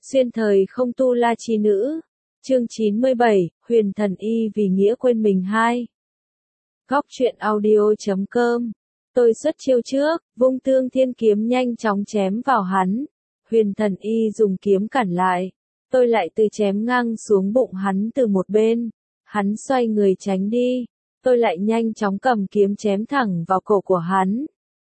Xuyên thời không tu la chi nữ. Chương 97, Huyền Thần Y vì nghĩa quên mình 2. Góc truyện audio.com. Tôi xuất chiêu trước, vung Tương Thiên kiếm nhanh chóng chém vào hắn. Huyền Thần Y dùng kiếm cản lại. Tôi lại từ chém ngang xuống bụng hắn từ một bên. Hắn xoay người tránh đi. Tôi lại nhanh chóng cầm kiếm chém thẳng vào cổ của hắn.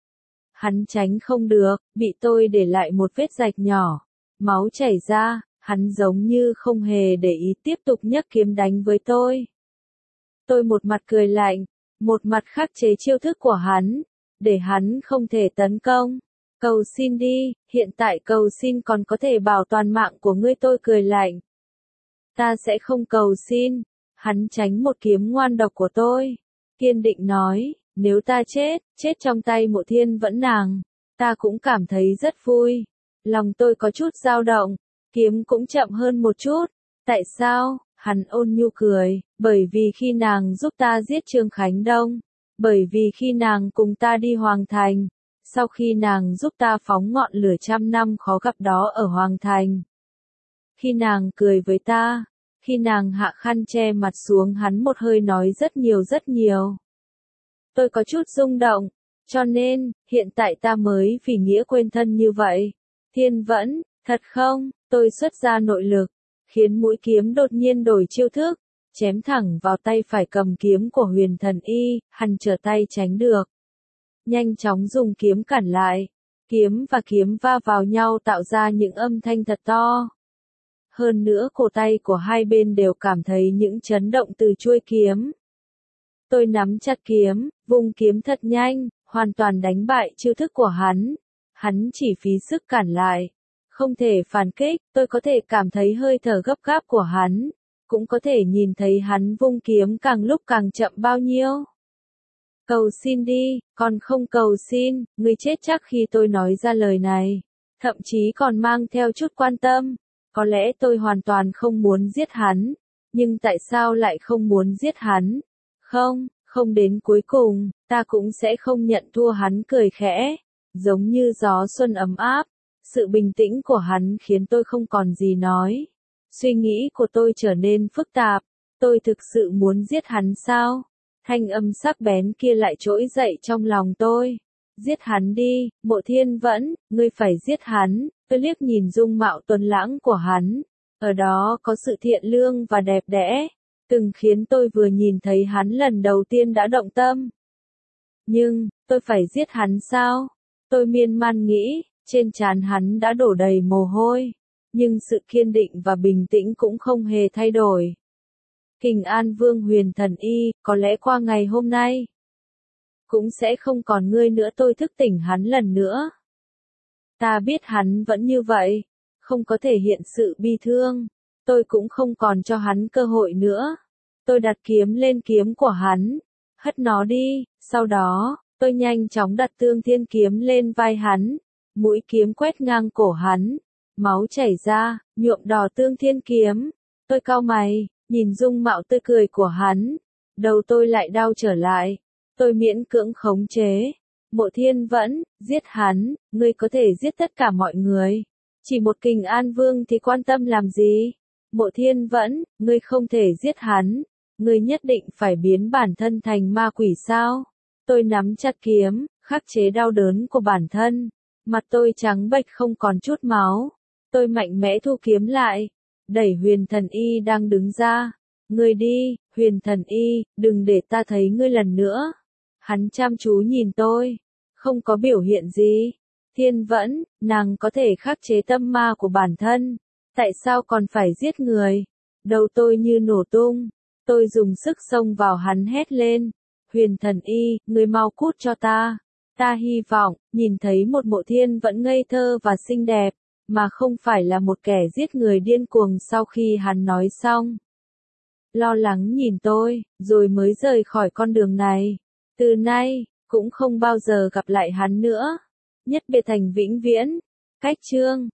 Hắn tránh không được, bị tôi để lại một vết rạch nhỏ. Máu chảy ra, hắn giống như không hề để ý tiếp tục nhấc kiếm đánh với tôi. Tôi một mặt cười lạnh, một mặt khắc chế chiêu thức của hắn, để hắn không thể tấn công. Cầu xin đi, hiện tại cầu xin còn có thể bảo toàn mạng của ngươi. Tôi cười lạnh. Ta sẽ không cầu xin. Hắn tránh một kiếm ngoan độc của tôi. Kiên định nói, nếu ta chết trong tay Mộ Thiên Vẫn nàng, ta cũng cảm thấy rất vui. Lòng tôi có chút dao động, kiếm cũng chậm hơn một chút. Tại sao? Hắn ôn nhu cười, bởi vì khi nàng giúp ta giết Trương Khánh Đông, bởi vì khi nàng cùng ta đi Hoàng Thành, sau khi nàng giúp ta phóng ngọn lửa 100 năm khó gặp đó ở Hoàng Thành. Khi nàng cười với ta, khi nàng hạ khăn che mặt xuống, hắn một hơi nói rất nhiều. Tôi có chút rung động, cho nên, hiện tại ta mới vì nghĩa quên thân như vậy. Thiên Vẫn, thật không? Tôi xuất ra nội lực, khiến mũi kiếm đột nhiên đổi chiêu thức, chém thẳng vào tay phải cầm kiếm của Huyền Thần Y, hắn trở tay tránh được. Nhanh chóng dùng kiếm cản lại, kiếm và kiếm va vào nhau tạo ra những âm thanh thật to. Hơn nữa cổ tay của hai bên đều cảm thấy những chấn động từ chuôi kiếm. Tôi nắm chặt kiếm, vung kiếm thật nhanh, hoàn toàn đánh bại chiêu thức của hắn. Hắn chỉ phí sức cản lại, không thể phản kích. Tôi có thể cảm thấy hơi thở gấp gáp của hắn, cũng có thể nhìn thấy hắn vung kiếm càng lúc càng chậm bao nhiêu. Cầu xin đi, còn không cầu xin, ngươi chết chắc. Khi tôi nói ra lời này, thậm chí còn mang theo chút quan tâm. Có lẽ tôi hoàn toàn không muốn giết hắn, nhưng tại sao lại không muốn giết hắn? Không đến cuối cùng, ta cũng sẽ không nhận thua. Hắn cười khẽ, giống như gió xuân ấm áp. Sự bình tĩnh của hắn khiến tôi không còn gì nói. Suy nghĩ của tôi trở nên phức tạp. Tôi thực sự muốn giết hắn sao? Thanh âm sắc bén kia lại trỗi dậy trong lòng tôi. Giết hắn đi, Mộ Thiên Vẫn, ngươi phải giết hắn. Tôi liếc nhìn dung mạo tuấn lãng của hắn. Ở đó có sự thiện lương và đẹp đẽ, từng khiến tôi vừa nhìn thấy hắn lần đầu tiên đã động tâm. Nhưng, tôi phải giết hắn sao? Tôi miên man nghĩ, trên trán hắn đã đổ đầy mồ hôi. Nhưng sự kiên định và bình tĩnh cũng không hề thay đổi. Kình An Vương Huyền Thần Y, có lẽ qua ngày hôm nay, cũng sẽ không còn ngươi nữa. Tôi thức tỉnh hắn lần nữa. Ta biết hắn vẫn như vậy, không có thể hiện sự bi thương. Tôi cũng không còn cho hắn cơ hội nữa. Tôi đặt kiếm lên kiếm của hắn, hất nó đi. Sau đó, tôi nhanh chóng đặt Tương Thiên kiếm lên vai hắn. Mũi kiếm quét ngang cổ hắn. Máu chảy ra, nhuộm đỏ Tương Thiên kiếm. Tôi cau mày, nhìn dung mạo tươi cười của hắn. Đầu tôi lại đau trở lại. Tôi miễn cưỡng khống chế. Mộ Thiên Vẫn, giết hắn, ngươi có thể giết tất cả mọi người. Chỉ một Kình An Vương thì quan tâm làm gì? Mộ Thiên Vẫn, ngươi không thể giết hắn. Ngươi nhất định phải biến bản thân thành ma quỷ sao? Tôi nắm chặt kiếm, khắc chế đau đớn của bản thân. Mặt tôi trắng bệch không còn chút máu. Tôi mạnh mẽ thu kiếm lại, đẩy Huyền Thần Y đang đứng ra. Ngươi đi, Huyền Thần Y, đừng để ta thấy ngươi lần nữa. Hắn chăm chú nhìn tôi, không có biểu hiện gì. Thiên Vẫn, nàng có thể khắc chế tâm ma của bản thân, tại sao còn phải giết người? Đầu tôi như nổ tung. Tôi dùng sức xông vào hắn hét lên. Huyền Thần Y, ngươi mau cút cho ta. Ta hy vọng, nhìn thấy một Mộ Thiên Vẫn ngây thơ và xinh đẹp, mà không phải là một kẻ giết người điên cuồng. Sau khi hắn nói xong, lo lắng nhìn tôi, rồi mới rời khỏi con đường này. Từ nay, cũng không bao giờ gặp lại hắn nữa. Nhất biệt thành vĩnh viễn. Cách chương